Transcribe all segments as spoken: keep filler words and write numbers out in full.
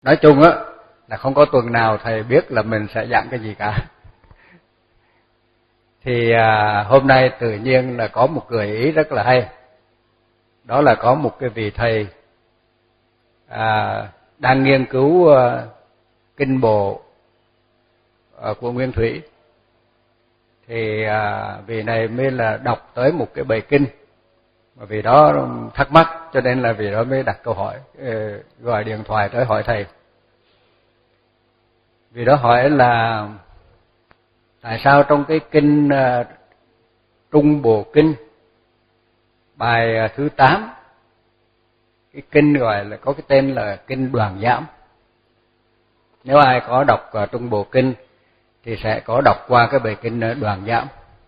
Nói chung á là không có tuần nào thầy biết là mình sẽ giảng cái gì cả. Thì à, hôm nay tự nhiên là có một gợi ý rất là hay. Đó là có một cái vị thầy à, đang nghiên cứu à, kinh bộ à, của Nguyên Thủy. Thì à, vị này mới là đọc tới một cái bài kinh, mà vì đó thắc mắc cho nên là vì đó mới đặt câu hỏi, gọi điện thoại tới hỏi thầy. Vì đó hỏi là tại sao trong cái kinh uh, Trung Bộ Kinh bài uh, thứ tám, cái kinh gọi là có cái tên là kinh Đoàn Giảm. Nếu ai có đọc uh, Trung Bộ Kinh thì sẽ có đọc qua cái bài kinh uh, Đoàn Giảm.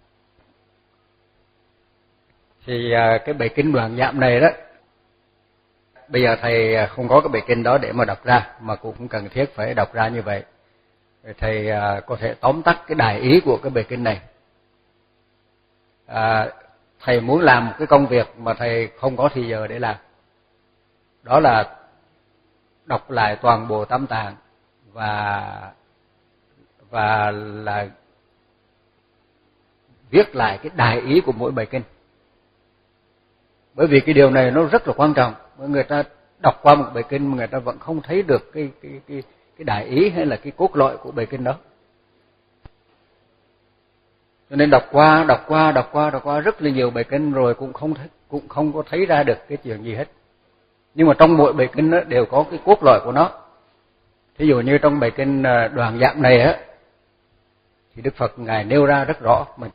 Thì uh, cái bài kinh Đoàn Giảm này đó, bây giờ thầy không có cái bài kinh đó để mà đọc ra, mà cũng không cần thiết phải đọc ra như vậy. Thầy có thể tóm tắt cái đại ý của cái bài kinh này. À, thầy muốn làm một cái công việc mà thầy không có thì giờ để làm. Đó là đọc lại toàn bộ Tam Tạng và và là viết lại cái đại ý của mỗi bài kinh. Bởi vì cái điều này nó rất là quan trọng. Người ta đọc qua một bài kinh mà người ta vẫn không thấy được cái cái cái cái đại ý hay là cái cốt lõi của bài kinh đó. Cho nên đọc qua, đọc qua, đọc qua, đọc qua rất là nhiều bài kinh rồi cũng không thấy, cũng không có thấy ra được cái chuyện gì hết. Nhưng mà trong mỗi bài kinh đó đều có cái cốt lõi của nó. Thí dụ như trong bài kinh Đoàn Giảm này á, thì Đức Phật ngài nêu ra rất rõ. Mình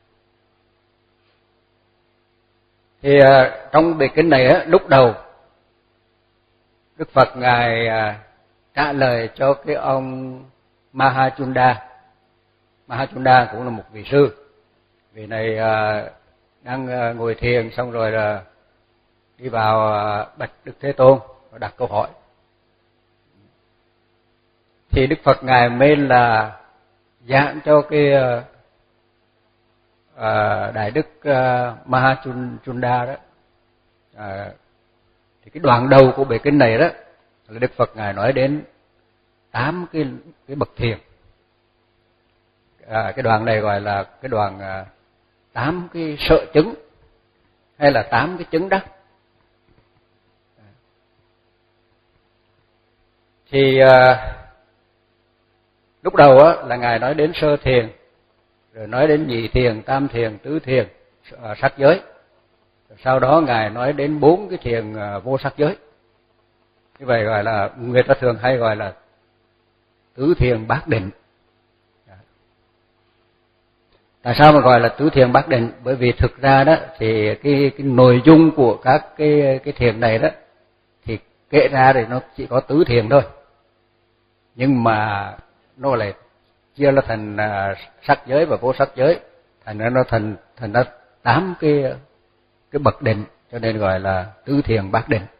thì trong bài kinh này á, lúc đầu Đức Phật ngài trả lời cho cái ông Mahachunda. Mahachunda cũng là một vị sư. Vị này đang ngồi thiền xong rồi là đi vào bạch Đức Thế Tôn và đặt câu hỏi. Thì Đức Phật ngài mới là giảng cho cái đại đức Mahachunda đó. À, thì cái đoạn đầu của bài kinh này đó là Đức Phật ngài nói đến tám cái cái bậc thiền. À, cái đoạn này gọi là cái đoạn à, tám cái sợ chứng hay là tám cái chứng đắc. Thì à, lúc đầu á là ngài nói đến sơ thiền, rồi nói đến nhị thiền, tam thiền, tứ thiền, à, sắc giới. Sau đó ngài nói đến bốn cái thiền à, vô sắc giới. Như vậy gọi là người ta thường hay gọi là tứ thiền bát định. Tại sao mà gọi là tứ thiền bát định? Bởi vì thực ra đó thì cái cái nội dung của các cái cái thiền này đó thì kể ra thì nó chỉ có tứ thiền thôi. Nhưng mà nó lại chia là thành sắc giới và vô sắc giới, thành ra nó thành thành ra tám cái cái bậc định, cho nên gọi là tứ thiền bát định.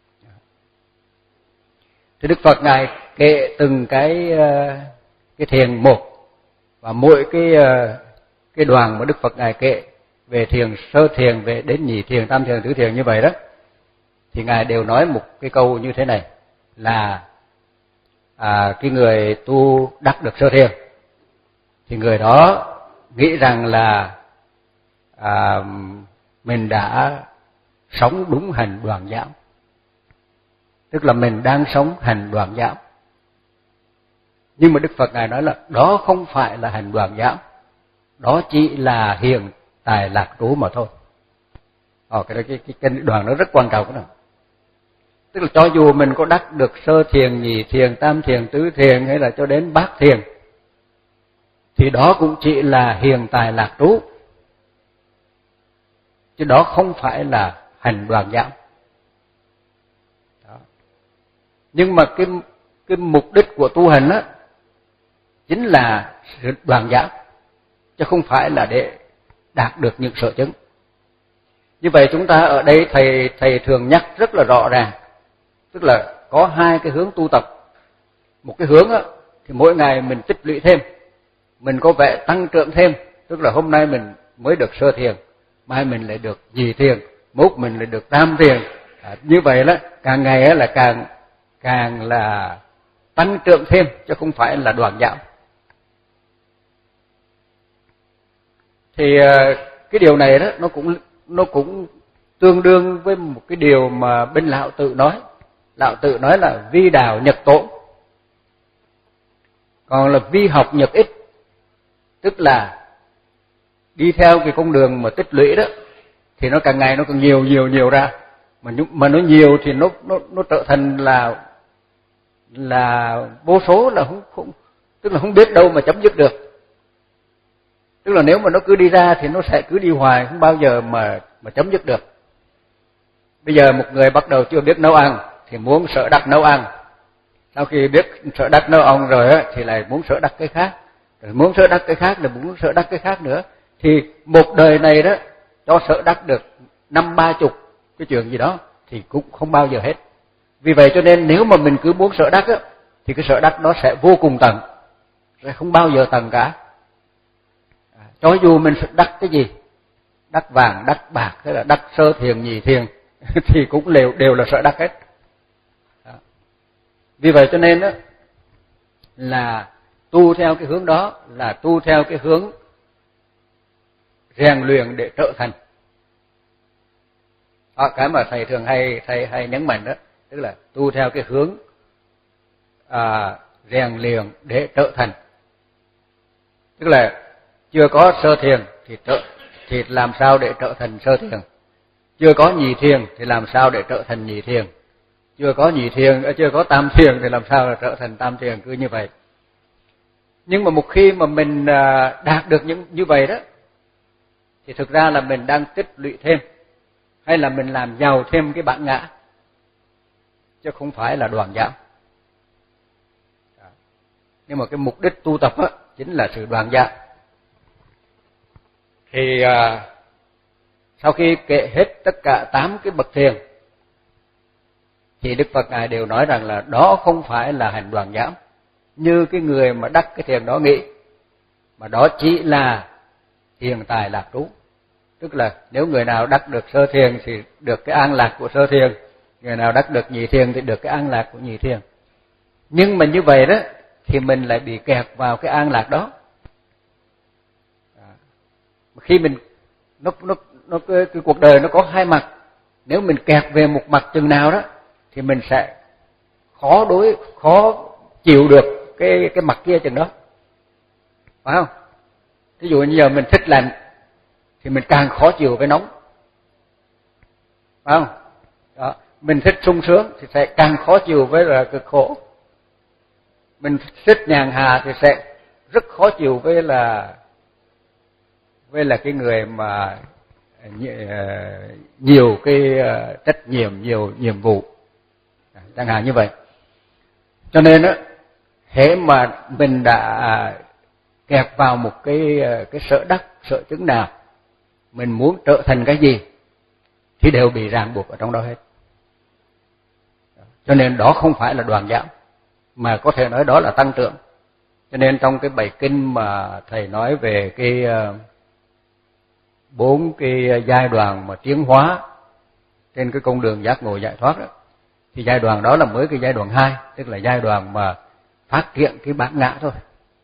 Thì Đức Phật ngài kể từng cái cái thiền một, và mỗi cái cái đoàn mà Đức Phật ngài kể về thiền sơ thiền, về đến nhị thiền, tam thiền, tứ thiền như vậy đó, thì ngài đều nói một cái câu như thế này là à, cái người tu đắc được sơ thiền thì người đó nghĩ rằng là à, mình đã sống đúng hành Đoàn Giảm, tức là mình đang sống hành Đoàn Giảm. Nhưng mà Đức Phật ngài nói là đó không phải là hành Đoàn Giảm, đó chỉ là hiện tại lạc trú mà thôi. Ờ, cái, cái, cái, cái đoạn nó rất quan trọng đó. Tức là cho dù mình có đắc được sơ thiền, nhị thiền, tam thiền, tứ thiền hay là cho đến bát thiền, thì đó cũng chỉ là hiện tại lạc trú, chứ đó không phải là hành Đoàn Giảm. Đó. Nhưng mà cái cái mục đích của tu hành á chính là sự Đoàn Giảm, chứ không phải là để đạt được những sở chứng. Như vậy chúng ta ở đây thầy thầy thường nhắc rất là rõ ràng, tức là có hai cái hướng tu tập. Một cái hướng á thì mỗi ngày mình tích lũy thêm, mình có vẻ tăng trưởng thêm, tức là hôm nay mình mới được sơ thiền, mai mình lại được nhị thiền, mốt mình lại được tam thiền. À, như vậy đó, càng ngày á là càng càng là tăng trưởng thêm chứ không phải là đoạn giảm. Thì cái điều này đó nó cũng nó cũng tương đương với một cái điều mà bên Lão Tự nói. Lão Tự nói là vi đạo nhật tổn, còn là vi học nhật ích, tức là đi theo cái con đường mà tích lũy đó thì nó càng ngày nó càng nhiều nhiều nhiều ra, mà mà nó nhiều thì nó nó nó trở thành là là vô số, là không không tức là không biết đâu mà chấm dứt được. Tức là nếu mà nó cứ đi ra thì nó sẽ cứ đi hoài, không bao giờ mà mà chấm dứt được. Bây giờ một người bắt đầu chưa biết nấu ăn thì muốn sở đắc nấu ăn, sau khi biết sở đắc nấu ăn rồi á thì lại muốn sở đắc cái khác, rồi muốn sở đắc cái khác, rồi muốn sở đắc cái khác nữa, thì một đời này đó cho sở đắc được năm ba chục cái chuyện gì đó thì cũng không bao giờ hết. Vì vậy cho nên nếu mà mình cứ muốn sở đắc á thì cái sở đắc nó sẽ vô cùng tận, sẽ không bao giờ tận cả. À, cho dù mình đắc cái gì, đắc vàng, đắc bạc, hay là đắc sơ thiền, nhị thiền thì cũng đều đều là sở đắc hết. Đó. Vì vậy cho nên đó là tu theo cái hướng đó là tu theo cái hướng rèn luyện để trở thành. Đó, cái mà thầy thường hay thầy hay nhấn mạnh đó, tức là tu theo cái hướng à, rèn luyện để trở thành. Tức là chưa có sơ thiền thì trở, thì làm sao để trở thành sơ thiền, chưa có nhị thiền thì làm sao để trở thành nhị thiền, chưa có nhị thiền chưa có tam thiền thì làm sao để trở thành tam thiền, cứ như vậy. Nhưng mà một khi mà mình đạt được những như vậy đó thì thực ra là mình đang tích lũy thêm, hay là mình làm giàu thêm cái bản ngã, chứ không phải là đoạn giảm. Nhưng mà cái mục đích tu tập á chính là sự đoạn giảm. Thì à, sau khi kể hết tất cả tám cái bậc thiền thì Đức Phật Ngài đều nói rằng là đó không phải là hành đoạn giảm như cái người mà đắc cái thiền đó nghĩ, mà đó chỉ là thiền tài lạc trú. Tức là nếu người nào đắc được sơ thiền thì được cái an lạc của sơ thiền, người nào đắc được nhị thiền thì được cái an lạc của nhị thiền. Nhưng mà như vậy đó thì mình lại bị kẹt vào cái an lạc đó. Khi mình nó nó nó cái, cái cuộc đời nó có hai mặt, nếu mình kẹt về một mặt chừng nào đó thì mình sẽ khó đối khó chịu được cái cái mặt kia chừng đó, phải không? Ví dụ như giờ mình thích lạnh thì mình càng khó chịu với nóng, phải không? Đó, mình thích sung sướng thì sẽ càng khó chịu với là cực khổ. Mình thích nhàn hạ thì sẽ rất khó chịu với là với là cái người mà nhiều cái trách nhiệm, nhiều nhiệm vụ, chẳng hạn như vậy. Cho nên á, hễ mà mình đã kẹt vào một cái cái sở đắc, sở chứng nào, mình muốn trở thành cái gì thì đều bị ràng buộc ở trong đó hết. Cho nên đó không phải là đoạn giảm, mà có thể nói đó là tăng trưởng. Cho nên trong cái bài kinh mà thầy nói về cái bốn cái giai đoạn mà tiến hóa trên cái con đường giác ngộ giải thoát đó, thì giai đoạn đó là mới cái giai đoạn hai, tức là giai đoạn mà phát triển cái bản ngã thôi.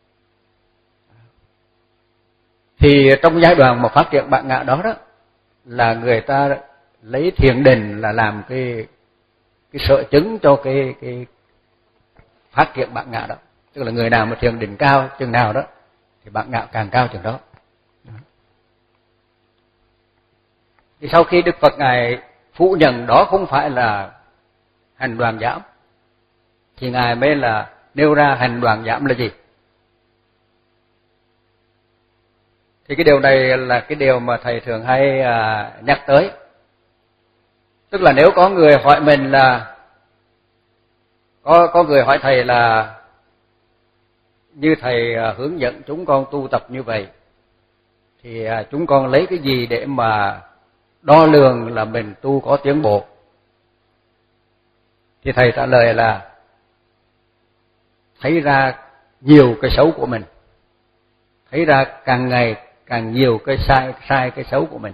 Thì trong giai đoạn mà phát triển bản ngã đó đó là người ta lấy thiền định là làm cái cái sở chứng cho cái cái phát triển bản ngã đó. Tức là người nào mà thiền định cao chừng nào đó thì bản ngã càng cao chừng đó. Thì sau khi Đức Phật Ngài phủ nhận đó không phải là hành đoạn giảm thì Ngài mới là nêu ra hành đoạn giảm là gì. Thì cái điều này là cái điều mà thầy thường hay à, nhắc tới. Tức là nếu có người hỏi mình là có có người hỏi thầy là như thầy à, hướng dẫn chúng con tu tập như vậy thì à, chúng con lấy cái gì để mà đo lường là mình tu có tiến bộ? Thì thầy trả lời là thấy ra nhiều cái xấu của mình, thấy ra càng ngày càng nhiều cái sai sai cái xấu của mình.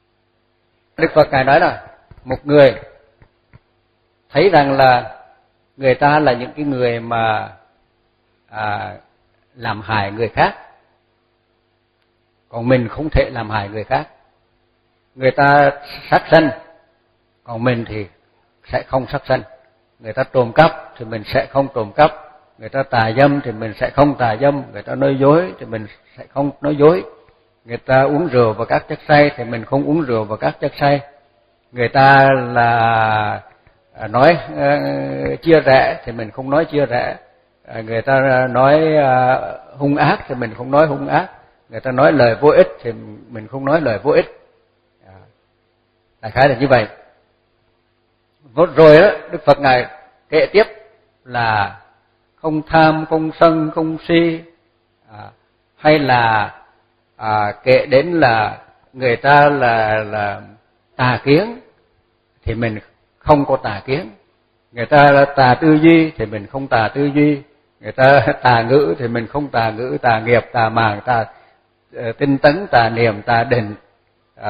Đức Phật Ngài nói là một người thấy rằng là người ta là những cái người mà à, làm hại người khác, còn mình không thể làm hại người khác. Người ta sát sanh, còn mình thì sẽ không sát sanh. Người ta trộm cắp thì mình sẽ không trộm cắp, người ta tà dâm thì mình sẽ không tà dâm, người ta nói dối thì mình sẽ không nói dối, người ta uống rượu và các chất say thì mình không uống rượu và các chất say, người ta là nói uh, chia rẽ thì mình không nói chia rẽ, uh, người ta nói uh, hung ác thì mình không nói hung ác, người ta nói lời vô ích thì mình không nói lời vô ích. À, đại khái là như vậy. Rồi đó, Đức Phật Ngài kể tiếp là không tham, không sân, không si, à, hay là à, kể đến là người ta là là tà kiến thì mình không có tà kiến, người ta là tà tư duy thì mình không tà tư duy, người ta tà ngữ thì mình không tà ngữ, tà nghiệp, tà màng, tà uh, tinh tấn, tà niệm, tà định, uh,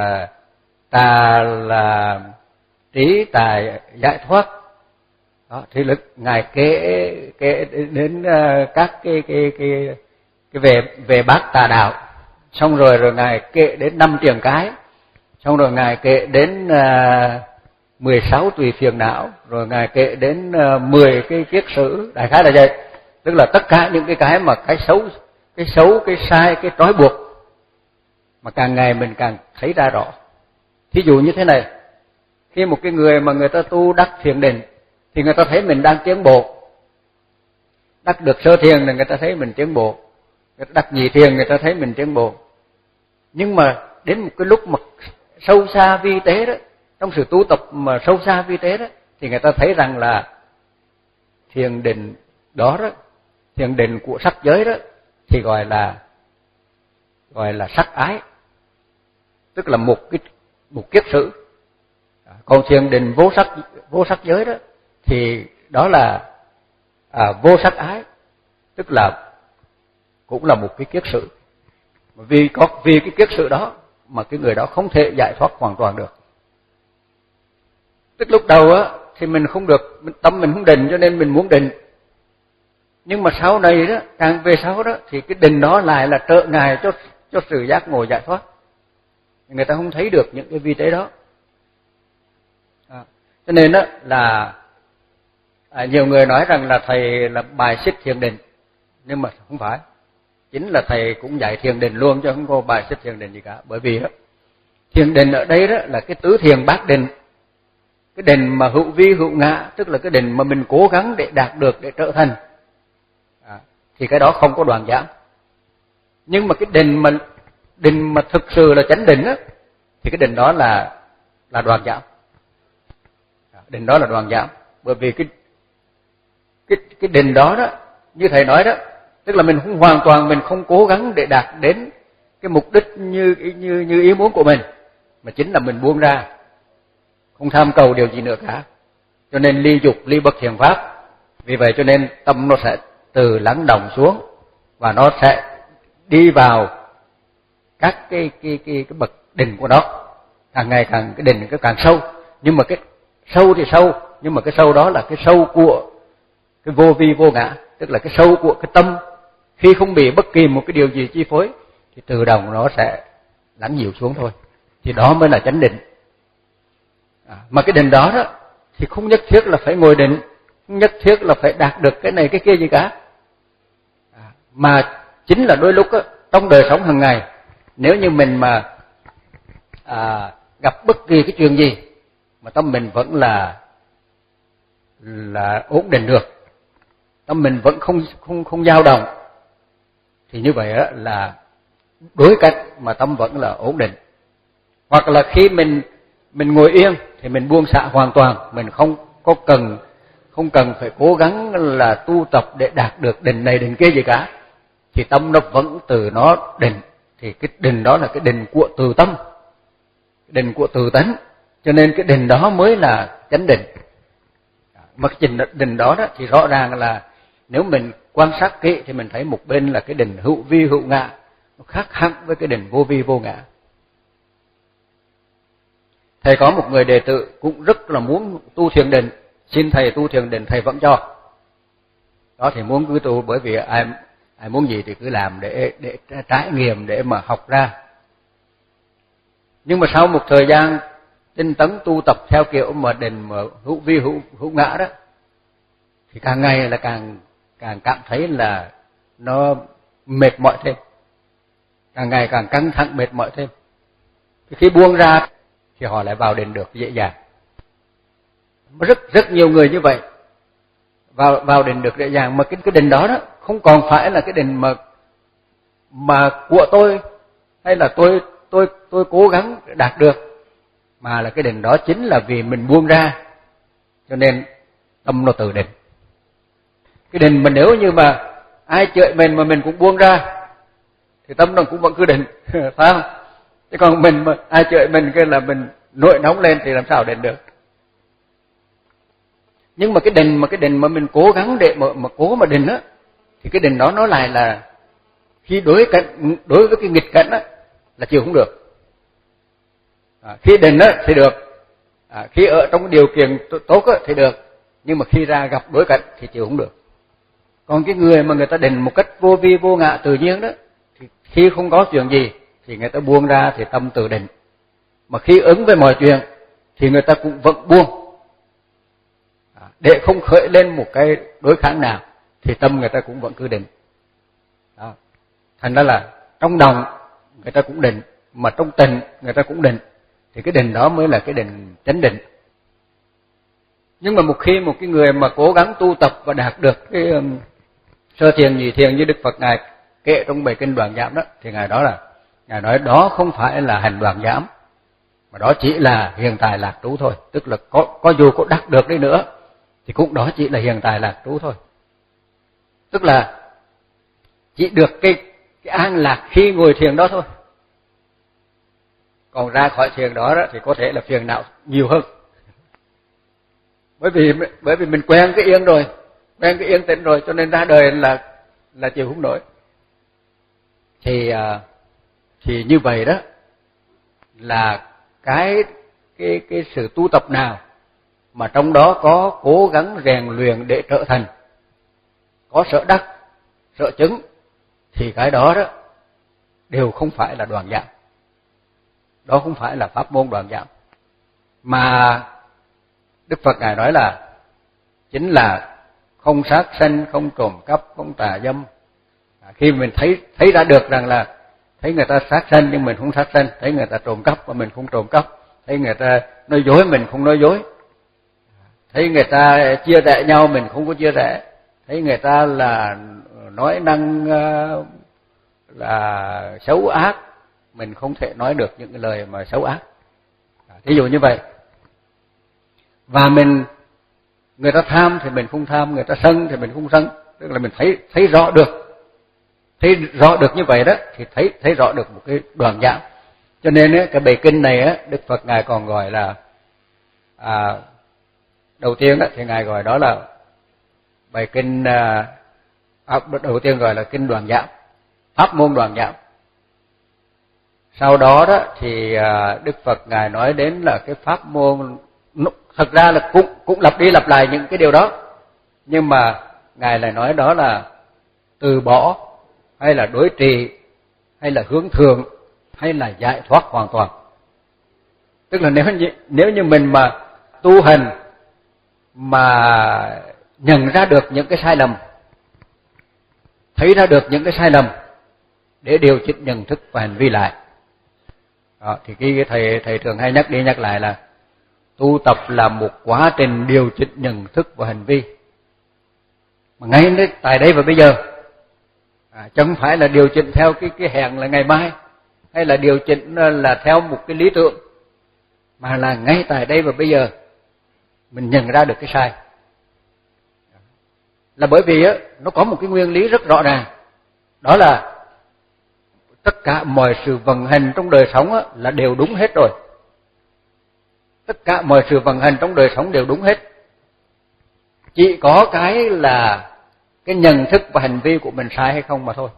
tà là trí, tà giải thoát. Đó, thì lực Ngài kể kể đến uh, các cái cái cái cái về về bát tà đạo, xong rồi rồi Ngài kể đến năm triền cái, xong rồi Ngài kể đến uh, mười sáu tùy phiền não, rồi Ngài kể đến uh, mười cái kiết sử, đại khái là vậy. Tức là tất cả những cái cái mà cái xấu, cái xấu, cái sai, cái trói buộc mà càng ngày mình càng thấy ra rõ. Thí dụ như thế này, khi một cái người mà người ta tu đắc thiền định thì người ta thấy mình đang tiến bộ. Đắc được sơ thiền thì người ta thấy mình tiến bộ, người ta đắc nhị thiền người ta thấy mình tiến bộ. Nhưng mà đến một cái lúc mà sâu xa vi tế đó, trong sự tu tập mà sâu xa vi tế đó, thì người ta thấy rằng là thiền định đó đó, thiền định của sắc giới đó thì gọi là gọi là sắc ái, tức là một cái một kiết sử. Còn thiền định vô sắc vô sắc giới đó thì đó là à, vô sắc ái, tức là cũng là một cái kiết sử. Vì có vì cái kiết sử đó mà cái người đó không thể giải thoát hoàn toàn được. Tức lúc đầu á thì mình không được, tâm mình không định cho nên mình muốn định. Nhưng mà sau này đó, càng về sau đó thì cái định đó lại là trợ ngài cho cho sự giác ngộ giải thoát. Người ta không thấy được những cái vi tế đó. À, cho nên đó là à, nhiều người nói rằng là thầy là bài xích thiền định, nhưng mà không phải. Chính là thầy cũng dạy thiền định luôn chứ không có bài xích thiền định gì cả. Bởi vì đó, thiền định ở đây đó là cái tứ thiền bát định, cái định mà hữu vi hữu ngã, tức là cái định mà mình cố gắng để đạt được, để trở thành, à, thì cái đó không có đoạn giảm. Nhưng mà cái định mà định mà thực sự là chánh định á, thì cái định đó là là đoạn giảm. À, định đó là đoạn giảm, bởi vì cái cái cái định đó đó, như thầy nói đó, tức là mình không hoàn toàn, mình không cố gắng để đạt đến cái mục đích như như như ý muốn của mình, mà chính là mình buông ra, không tham cầu điều gì nữa cả. Cho nên ly dục, ly bất thiện pháp. Vì vậy cho nên tâm nó sẽ từ lắng động xuống và nó sẽ đi vào các cái cái cái cái bậc định của nó, càng ngày càng cái định cái càng sâu. Nhưng mà cái sâu thì sâu, nhưng mà cái sâu đó là cái sâu của cái vô vi vô ngã, tức là cái sâu của cái tâm, khi không bị bất kỳ một cái điều gì chi phối thì tự động nó sẽ lắng dịu xuống thôi. Thì đó mới là chánh định. À, mà cái định đó đó thì không nhất thiết là phải ngồi định, không nhất thiết là phải đạt được cái này cái kia gì cả. À, mà chính là đôi lúc đó, trong đời sống hàng ngày, nếu như mình mà à, gặp bất kỳ cái chuyện gì mà tâm mình vẫn là là ổn định được, tâm mình vẫn không không không dao động, thì như vậy đó là đối cách mà tâm vẫn là ổn định. Hoặc là khi mình mình ngồi yên thì mình buông xả hoàn toàn, mình không có cần không cần phải cố gắng là tu tập để đạt được định này định kia gì cả, thì tâm nó vẫn từ nó định. Thì cái định đó là cái định của từ tâm, định của từ tánh, cho nên cái định đó mới là chánh định. Mà cái định đó, đó thì rõ ràng là nếu mình quan sát kỹ thì mình thấy một bên là cái định hữu vi hữu ngã, nó khác hẳn với cái định vô vi vô ngã. Thầy có một người đệ tử cũng rất là muốn tu thiền định, xin thầy tu thiền định, thầy vẫn cho. đó thì muốn cứ tu, bởi vì ai ai muốn gì thì cứ làm để để trải nghiệm, để mà học ra. Nhưng mà sau một thời gian tinh tấn tu tập theo kiểu mà định mà hữu vi hữu hữu ngã đó, thì càng ngày là càng càng cảm thấy là nó mệt mỏi thêm, càng ngày càng căng thẳng mệt mỏi thêm. Thì khi buông ra thì họ lại vào định được dễ dàng. Rất rất nhiều người như vậy vào vào định được dễ dàng, mà cái cái định đó đó không còn phải là cái định mà mà của tôi hay là tôi tôi tôi cố gắng đạt được, mà là cái định đó chính là vì mình buông ra, cho nên tâm nó tự định. Cái định mà nếu như mà ai chửi mình mà mình cũng buông ra thì tâm nó cũng vẫn cứ định, phải không? Chứ còn mình mà ai chửi mình cái là mình nổi nóng lên thì làm sao định được. Nhưng mà cái định mà cái định mà mình cố gắng để mà, mà cố mà định á, thì cái định đó nó lại là khi đối cận đối với cái nghịch cảnh á là chịu không được. À, khi định á thì được, à, khi ở trong điều kiện tốt á thì được, nhưng mà khi ra gặp đối cận thì chịu không được. Còn cái người mà người ta định một cách vô vi vô ngã tự nhiên đó, thì khi không có chuyện gì thì người ta buông ra thì tâm tự định, mà khi ứng với mọi chuyện thì người ta cũng vẫn buông, à, để không khởi lên một cái đối kháng nào thì tâm người ta cũng vẫn cứ định. Đó. Thành ra là trong động người ta cũng định, mà trong tình người ta cũng định, thì cái định đó mới là cái định chánh định. Nhưng mà một khi một cái người mà cố gắng tu tập và đạt được cái um, sơ thiền nhị thiền như Đức Phật ngài kệ trong bài kinh Đoạn Giảm đó, thì ngài đó là ngài nói đó không phải là hành Đoạn Giảm, mà đó chỉ là hiện tại lạc trú thôi. Tức là có có dù có đạt được đi nữa thì cũng đó chỉ là hiện tại lạc trú thôi. Tức là chỉ được cái cái an lạc khi ngồi thiền đó thôi. Còn ra khỏi thiền đó, đó thì có thể là phiền não nhiều hơn. Bởi vì bởi vì mình quen cái yên rồi, quen cái yên tĩnh rồi, cho nên ra đời là là chịu không nổi. Thì thì như vậy đó là cái cái cái sự tu tập nào mà trong đó có cố gắng rèn luyện để trở thành, có sở đắc, sở chứng, thì cái đó đó đều không phải là Đoạn Giảm. Đó không phải là pháp môn Đoạn Giảm, mà Đức Phật ngài nói là chính là không sát sanh, không trộm cắp, không tà dâm. À, khi mình thấy thấy đã được rằng là thấy người ta sát sanh nhưng mình không sát sanh, thấy người ta trộm cắp mà mình không trộm cắp, thấy người ta nói dối mình không nói dối, thấy người ta chia rẽ nhau mình không có chia rẽ, thấy người ta là nói năng uh, là xấu ác, mình không thể nói được những cái lời mà xấu ác. À, thí dụ như vậy. Và mình người ta tham thì mình không tham, người ta sân thì mình không sân, tức là mình thấy thấy rõ được, thấy rõ được như vậy đó thì thấy thấy rõ được một cái Đoạn Giảm. Cho nên ấy, cái bài kinh này á, Đức Phật ngài còn gọi là à, đầu tiên đó thì ngài gọi đó là bài kinh à, đầu tiên gọi là kinh Đoạn Giảm, pháp môn Đoạn Giảm. Sau đó đó thì à, Đức Phật ngài nói đến là cái pháp môn, thật ra là cũng cũng lặp đi lặp lại những cái điều đó, nhưng mà ngài lại nói đó là từ bỏ, hay là đối trị, hay là hướng thượng, hay là giải thoát hoàn toàn. Tức là nếu như nếu như mình mà tu hành mà nhận ra được những cái sai lầm, thấy ra được những cái sai lầm để điều chỉnh nhận thức và hành vi lại. Đó, thì cái thầy thầy thường hay nhắc đi nhắc lại là tu tập là một quá trình điều chỉnh nhận thức và hành vi. Mà ngay tại đây và bây giờ, à, chứ không phải là điều chỉnh theo cái cái hẹn là ngày mai, hay là điều chỉnh là theo một cái lý tưởng, mà là ngay tại đây và bây giờ mình nhận ra được cái sai. Là bởi vì á, nó có một cái nguyên lý rất rõ ràng, đó là tất cả mọi sự vận hành trong đời sống á, là đều đúng hết rồi. Tất cả mọi sự vận hành trong đời sống đều đúng hết. Chỉ có cái là cái nhận thức và hành vi của mình sai hay không mà thôi.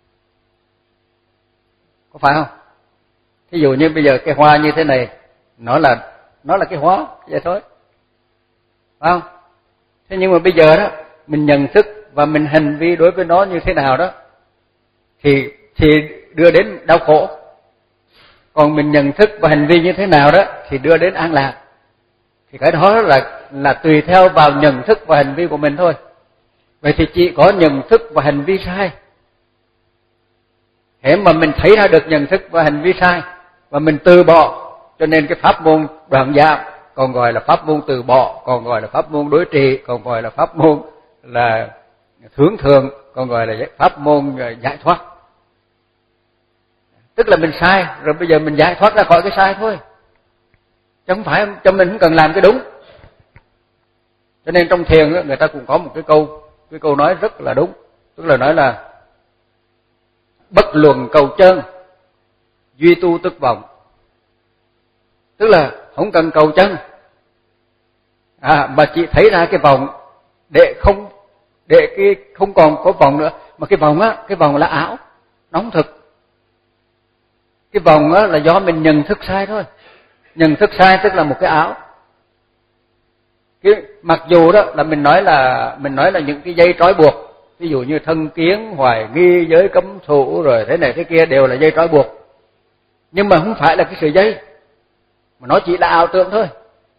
Có phải không? Ví dụ như bây giờ cái hoa như thế này, nó là nó là cái hoa vậy thôi. Phải không? Thế nhưng mà bây giờ đó mình nhận thức và mình hành vi đối với nó như thế nào đó thì thì đưa đến đau khổ. Còn mình nhận thức và hành vi như thế nào đó thì đưa đến an lạc. Thì cái đó là là tùy theo vào nhận thức và hành vi của mình thôi. Vậy thì chỉ có nhận thức và hành vi sai. Thế mà mình thấy ra được nhận thức và hành vi sai và mình từ bỏ, cho nên cái pháp môn đoạn giảm còn gọi là pháp môn từ bỏ, còn gọi là pháp môn đối trị, còn gọi là pháp môn là hướng thượng, còn gọi là pháp môn giải thoát. Tức là mình sai rồi bây giờ mình giải thoát ra khỏi cái sai thôi, chứ không phải cho mình không cần làm cái đúng. Cho nên trong thiền người ta cũng có một cái câu cái câu nói rất là đúng, tức là nói là bất luận cầu chân, duy tu tức vọng. Tức là không cần cầu chân, à, mà chỉ thấy ra cái vọng để không để cái không còn có vọng nữa. Mà cái vọng á, cái vọng là ảo, nóng thực. Cái vọng á là do mình nhận thức sai thôi. Nhận thức sai tức là một cái ảo. Cái mặc dù đó là mình nói là mình nói là những cái dây trói buộc, ví dụ như thân kiến, hoài nghi, giới cấm thủ rồi thế này thế kia đều là dây trói buộc. Nhưng mà không phải là cái sợi dây, mà nó chỉ là ảo tưởng thôi.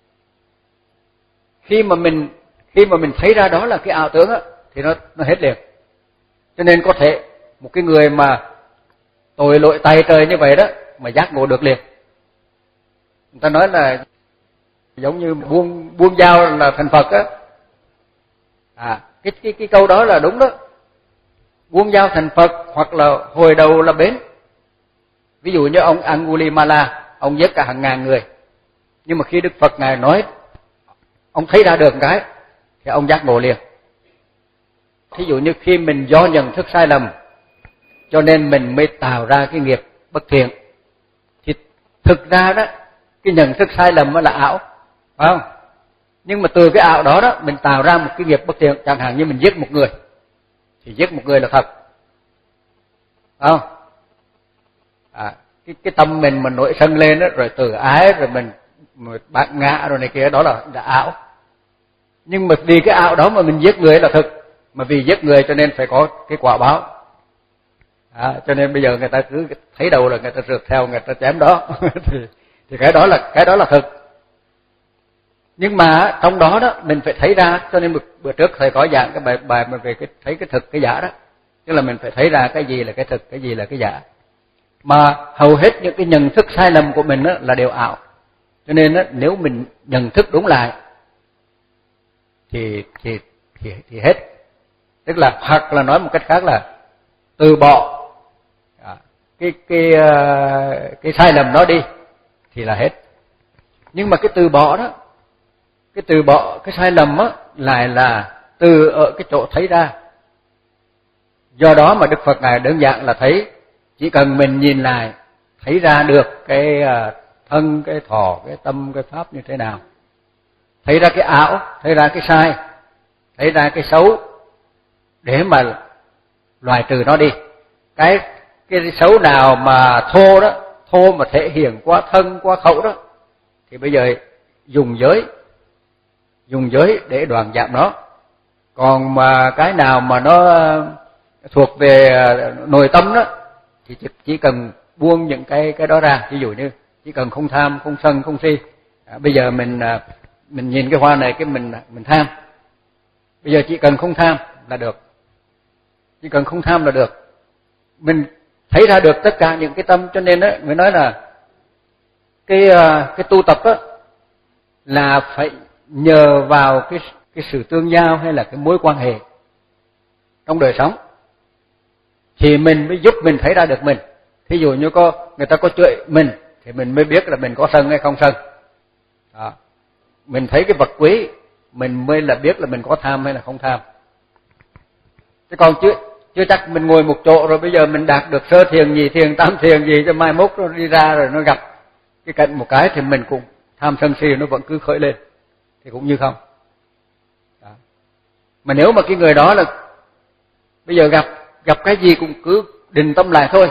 Khi mà mình khi mà mình thấy ra đó là cái ảo tưởng á thì nó nó hết liền. Cho nên có thể một cái người mà tội lỗi tay trời như vậy đó mà giác ngộ được liền. Người ta nói là giống như buông buông dao là thành Phật á. À, cái cái cái câu đó là đúng đó. Buông dao thành Phật hoặc là hồi đầu là bến. Ví dụ như ông Angulimala, ông giết cả hàng ngàn người. Nhưng mà khi Đức Phật ngài nói, ông thấy ra được cái thì ông giác ngộ liền. Thí dụ như khi mình do nhận thức sai lầm cho nên mình mới tạo ra cái nghiệp bất thiện, thì thực ra đó cái nhận thức sai lầm là ảo, phải không? Nhưng mà từ cái ảo đó đó mình tạo ra một cái nghiệp bất thiện, chẳng hạn như mình giết một người thì giết một người là thật, phải không? À, cái cái tâm mình mà nổi sân lên đó, rồi tự ái, rồi mình, mình bạc ngã rồi này kia, đó là, là ảo. Nhưng mà vì cái ảo đó mà mình giết người là thực, mà vì giết người cho nên phải có cái quả báo. À, cho nên bây giờ người ta cứ thấy đâu là người ta rượt theo, người ta chém đó thì, thì cái đó là cái đó là thực. Nhưng mà trong đó đó mình phải thấy ra, cho nên một bữa trước thầy có giảng cái bài bài mà về cái thấy cái thực cái giả đó, tức là mình phải thấy ra cái gì là cái thực, cái gì là cái giả. Mà hầu hết những cái nhận thức sai lầm của mình đó là đều ảo. Cho nên đó, nếu mình nhận thức đúng lại thì thì thì thì hết. Tức là hoặc là nói một cách khác là từ bỏ cái cái cái sai lầm đó đi thì là hết. Nhưng mà cái từ bỏ đó, cái từ bỏ cái sai lầm á lại là từ ở cái chỗ thấy ra. Do đó mà Đức Phật ngài đơn giản là thấy, chỉ cần mình nhìn lại thấy ra được cái thân, cái thọ, cái tâm, cái pháp như thế nào, thấy ra cái ảo, thấy ra cái sai, thấy ra cái xấu để mà loại trừ nó đi. Cái cái xấu nào mà thô đó, thô mà thể hiện qua thân, qua khẩu đó thì bây giờ dùng giới, dùng giới để đoạn giảm nó. Còn mà cái nào mà nó thuộc về nội tâm đó thì chỉ cần buông những cái cái đó ra. Ví dụ như chỉ cần không tham, không sân, không si. À, bây giờ mình mình nhìn cái hoa này cái mình mình tham. Bây giờ chỉ cần không tham là được. Chỉ cần không tham là được. Mình thấy ra được tất cả những cái tâm, cho nên đó người nói là cái cái tu tập á là phải nhờ vào cái cái sự tương giao hay là cái mối quan hệ trong đời sống thì mình mới giúp mình thấy ra được mình. Thí dụ như có người ta có chửi mình thì mình mới biết là mình có sân hay không sân. Đó. Mình thấy cái vật quý mình mới là biết là mình có tham hay là không tham. Chứ còn chưa chưa chắc mình ngồi một chỗ rồi bây giờ mình đạt được sơ thiền, nhị thiền, tam thiền gì cho mai mốt nó đi ra rồi nó gặp cái cạnh một cái thì mình cũng tham sân si nó vẫn cứ khởi lên thì cũng như không. Đó. Mà nếu mà cái người đó là bây giờ gặp gặp cái gì cũng cứ định tâm lại thôi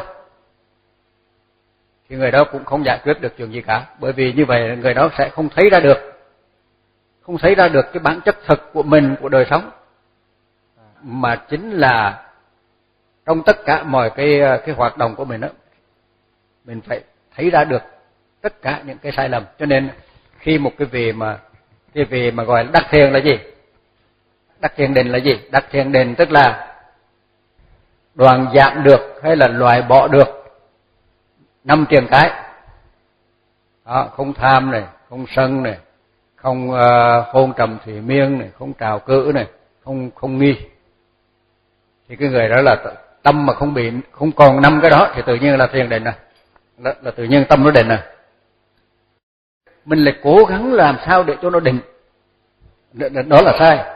thì người đó cũng không giải quyết được chuyện gì cả, bởi vì như vậy người đó sẽ không thấy ra được không thấy ra được cái bản chất thực của mình, của đời sống. mà chính là trong tất cả mọi cái cái hoạt động của mình đó, mình phải thấy ra được tất cả những cái sai lầm. Cho nên khi một cái vị mà cái vị mà gọi là đắc thiền là gì? Đắc thiền định là gì? Đắc thiền định tức là đoạn giảm được hay là loại bỏ được năm triền cái. Đó, không tham này, không sân này, không uh, hôn trầm thủy miên này, không trào cữ này, không không nghi. Thì cái người đó là tâm mà không bị không còn năm cái đó thì tự nhiên là thiền định này. Là, là tự nhiên tâm nó định này. Mình lại cố gắng làm sao để cho nó định. Đó là sai.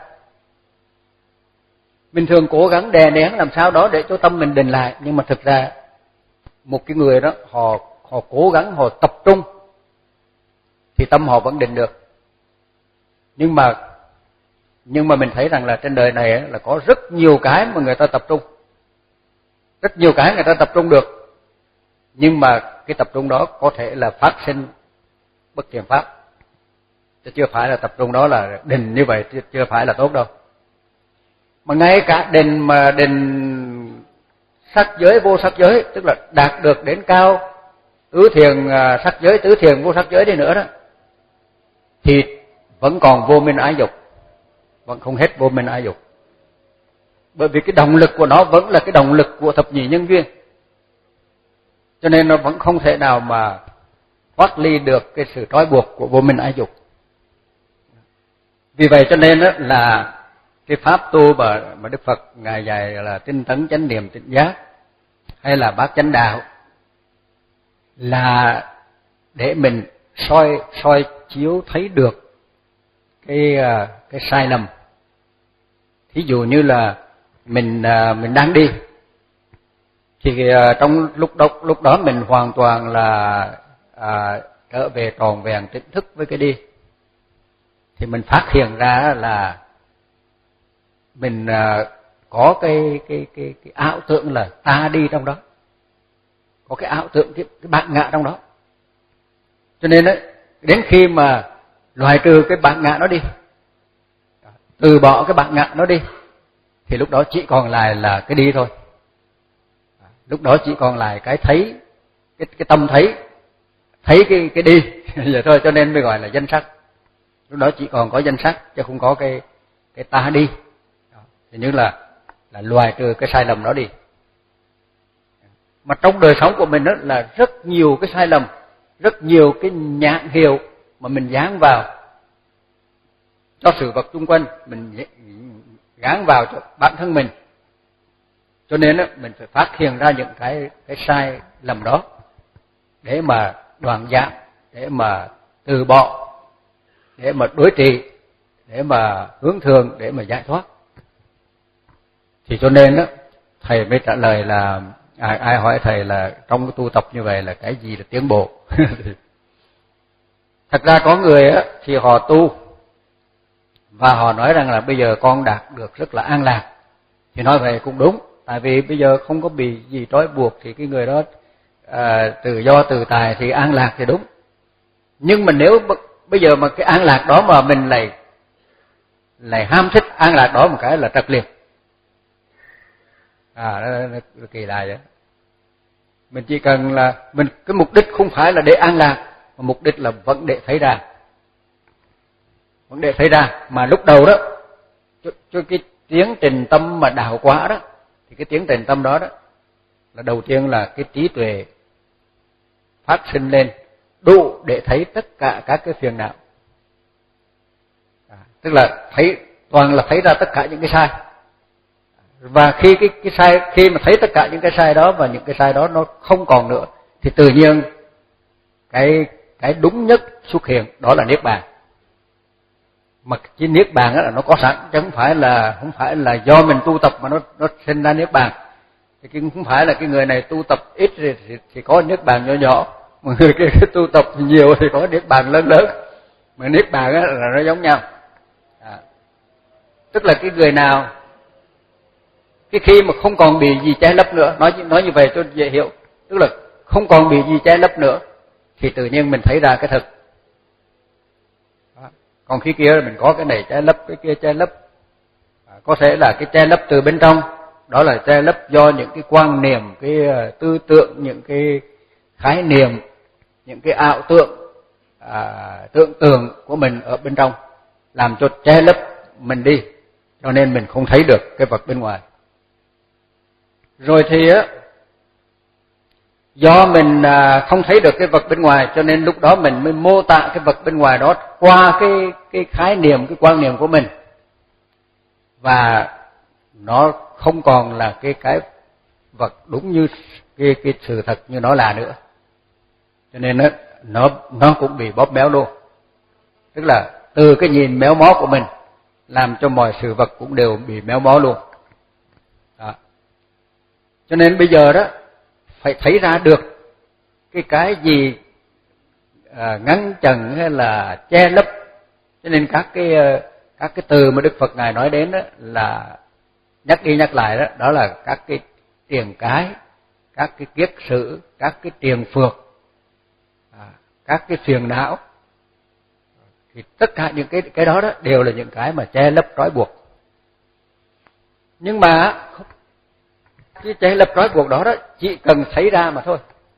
Mình thường cố gắng đè nén làm sao đó để cho tâm mình định lại, nhưng mà thực ra một cái người đó họ họ cố gắng họ tập trung thì tâm họ vẫn định được. Nhưng mà nhưng mà mình thấy rằng là trên đời này là có rất nhiều cái mà người ta tập trung. Rất nhiều cái người ta tập trung được. Nhưng mà cái tập trung đó có thể là phát sinh bất thiện pháp. Chứ chưa phải là tập trung đó là định như vậy, chưa phải là tốt đâu. Mà ngay cả định mà định sắc giới vô sắc giới, tức là đạt được đến cao tứ thiền sắc giới, tứ thiền vô sắc giới đi nữa đó, thì vẫn còn vô minh ái dục, vẫn không hết vô minh ái dục. Bởi vì cái động lực của nó vẫn là cái động lực của thập nhị nhân duyên, cho nên nó vẫn không thể nào mà thoát ly được cái sự trói buộc của vô minh ái dục. Vì vậy cho nên đó là cái pháp tu mà, mà Đức Phật ngài dạy là tinh tấn chánh niệm tỉnh giác hay là bát chánh đạo là để mình soi soi chiếu thấy được cái cái sai lầm. Thí dụ như là mình mình đang đi thì trong lúc đó lúc đó mình hoàn toàn là à, trở về tròn vẹn tỉnh thức với cái đi, thì mình phát hiện ra là mình à, có cái cái cái cái ảo tưởng là ta đi trong đó, có cái ảo tưởng cái, cái bản ngã trong đó. Cho nên đấy, đến khi mà loại trừ cái bản ngã nó đi, từ bỏ cái bản ngã nó đi, thì lúc đó chỉ còn lại là cái đi thôi. Lúc đó chỉ còn lại cái thấy, cái cái tâm thấy, thấy cái cái đi vậy thôi. Cho nên mới gọi là danh sắc. Lúc đó chỉ còn có danh sắc chứ không có cái cái ta đi. Thì như là là loại trừ cái sai lầm đó đi. Mà trong đời sống của mình đó là rất nhiều cái sai lầm, rất nhiều cái nhãn hiệu mà mình dán vào cho sự vật xung quanh, mình gán vào cho bản thân mình. Cho nên đó, mình phải phát hiện ra những cái cái sai lầm đó để mà đoạn giảm, để mà từ bỏ, để mà đối trị, để mà hướng thường, để mà giải thoát. Thì cho nên đó, thầy mới trả lời là ai, ai hỏi thầy là trong cái tu tập như vậy là cái gì là tiến bộ. Thật ra có người á, thì họ tu và họ nói rằng là bây giờ con đạt được rất là an lạc. Thì nói vậy cũng đúng, tại vì bây giờ không có bị gì trói buộc thì cái người đó à, tự do tự tại thì an lạc thì đúng. Nhưng mà nếu bây giờ mà cái an lạc đó mà mình lại lại ham thích an lạc đó một cái là trật liệt. À, nó, nó, nó kỳ lạ vậy. Mình chỉ cần là mình cái mục đích không phải là để an lạc, mà mục đích là vẫn để thấy ra, vẫn để thấy ra. Mà lúc đầu đó, cho, cho cái tiến trình tâm mà đào quả đó, thì cái tiến trình tâm đó đó là đầu tiên là cái trí tuệ phát sinh lên đủ để thấy tất cả các cái phiền não. À, tức là thấy toàn là thấy ra tất cả những cái sai. Và khi cái cái sai khi mà thấy tất cả những cái sai đó và những cái sai đó nó không còn nữa thì tự nhiên cái cái đúng nhất xuất hiện, đó là niết bàn. Mà cái niết bàn đó là nó có sẵn, chứ không phải là không phải là do mình tu tập mà nó nó sinh ra niết bàn. Thì không phải là cái người này tu tập ít thì, thì, thì có niết bàn nhỏ nhỏ, mà người kia tu tập nhiều thì có niết bàn lớn lớn. Mà niết bàn đó là nó giống nhau. À, tức là cái người nào cái khi mà không còn bị gì che lấp nữa, nói nói như vậy cho dễ hiểu, tức là không còn bị gì che lấp nữa thì tự nhiên mình thấy ra cái thực. Đó. Còn khi kia mình có cái này che lấp, cái kia che lấp, à, có thể là cái che lấp từ bên trong, đó là che lấp do những cái quan niệm, cái tư tưởng, những cái khái niệm, những cái ảo tưởng, à, tưởng tượng của mình ở bên trong, làm cho che lấp mình đi, cho nên mình không thấy được cái vật bên ngoài. Rồi thì á, do mình không thấy được cái vật bên ngoài, cho nên lúc đó mình mới mô tả cái vật bên ngoài đó qua cái cái khái niệm, cái quan niệm của mình, và nó không còn là cái cái vật đúng như cái cái sự thật như nó là nữa. Cho nên nó nó nó cũng bị bóp méo luôn. Tức là từ cái nhìn méo mó của mình làm cho mọi sự vật cũng đều bị méo mó luôn. Đó. Cho nên bây giờ đó phải thấy ra được cái cái gì à, ngăn chặn hay là che lấp. Cho nên các cái các cái từ mà Đức Phật ngài nói đến đó là nhắc đi nhắc lại đó, đó là các cái tiền cái, các cái kiết sử, các cái tiền phược, à, các cái phiền não. Thì tất cả những cái cái đó đó đều là những cái mà che lấp trói buộc. Nhưng mà cái che lấp trói buộc đó đó chỉ cần thấy ra mà thôi.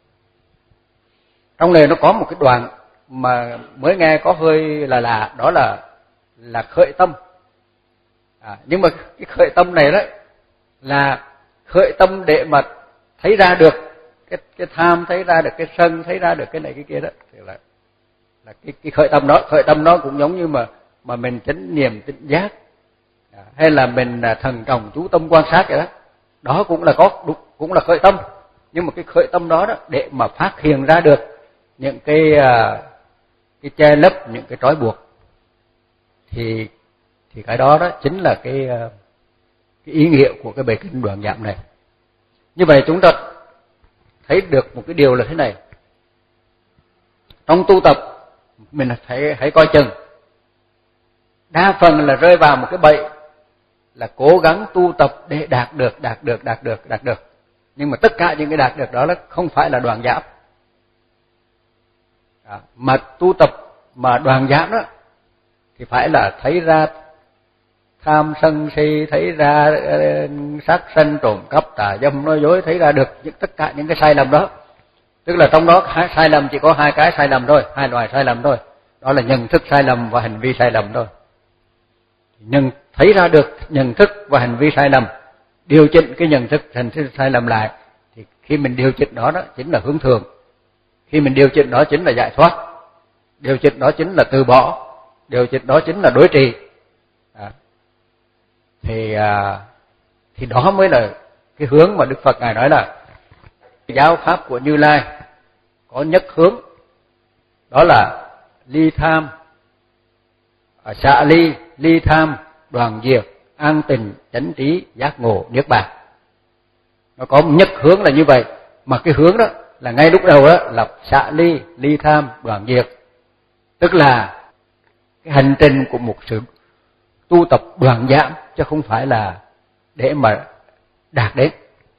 Trong này nó có một cái đoạn mà mới nghe có hơi là lạ, đó là là khởi tâm. À, nhưng mà cái khởi tâm này đó là khởi tâm để mà thấy ra được cái cái tham, thấy ra được cái sân, thấy ra được cái này cái kia đó, thì là là cái cái khởi tâm đó. Khởi tâm đó cũng giống như mà mà mình chánh niệm tỉnh giác, à, hay là mình thần trọng chú tâm quan sát vậy đó. Đó cũng là có cũng là khởi tâm, nhưng mà cái khởi tâm đó đó để mà phát hiện ra được những cái cái che lấp, những cái trói buộc, thì thì cái đó đó chính là cái cái ý nghĩa của cái bài kinh Đoạn Giảm này. Như vậy chúng ta thấy được một cái điều là thế này: trong tu tập mình phải hãy coi chừng, đa phần là rơi vào một cái bẫy là cố gắng tu tập để đạt được, đạt được, đạt được, đạt được. Nhưng mà tất cả những cái đạt được đó là không phải là đoạn giảm. Đó. Mà tu tập mà đoạn giảm đó thì phải là thấy ra tham sân si, thấy ra sát sanh trộm cắp tà dâm nói dối, thấy ra được những, tất cả những cái sai lầm đó. Tức là trong đó sai lầm chỉ có hai cái sai lầm thôi, hai loại sai lầm thôi. Đó là nhận thức sai lầm và hành vi sai lầm thôi. Nhưng thấy ra được nhận thức và hành vi sai lầm, điều chỉnh cái nhận thức hành vi sai lầm lại, thì khi mình điều chỉnh đó đó chính là hướng thường. Khi mình điều chỉnh đó chính là giải thoát. Điều chỉnh đó chính là từ bỏ. Điều chỉnh đó chính là đối trị. À. Thì à, thì đó mới là cái hướng mà Đức Phật ngài nói là giáo pháp của Như Lai có nhất hướng, đó là ly tham, xả ly, ly tham, đoàn diệt, an tình, chánh trí, giác ngộ, niết bàn. Nó có nhất hướng là như vậy, mà cái hướng đó là ngay lúc đầu đó là xả ly, ly tham, đoàn diệt, tức là cái hành trình của một sự tu tập đoạn giảm, chứ không phải là để mà đạt đến.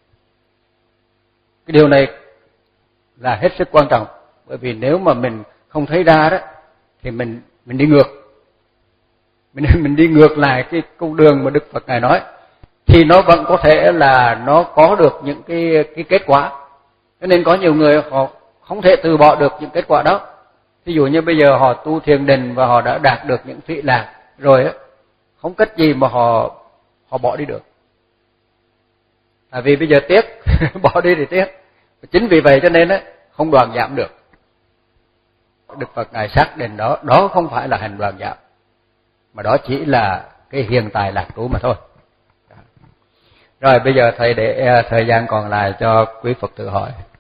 Cái điều này là hết sức quan trọng, bởi vì nếu mà mình không thấy ra đó thì mình mình đi ngược. Mình mình đi ngược lại cái con đường mà Đức Phật ngài nói, thì nó vẫn có thể là nó có được những cái cái kết quả. Cho nên có nhiều người họ không thể từ bỏ được những kết quả đó. Ví dụ như bây giờ họ tu thiền định và họ đã đạt được những vị lạc rồi á, không cách gì mà họ họ bỏ đi được. Tại vì bây giờ tiếc, bỏ đi thì tiếc. Chính vì vậy cho nên á không đoạn giảm được. Đức Phật ngài xác định đó, đó không phải là hành đoạn giảm, mà đó chỉ là cái hiện tại lạc trú mà thôi. Rồi bây giờ thầy để thời gian còn lại cho quý Phật tử hỏi.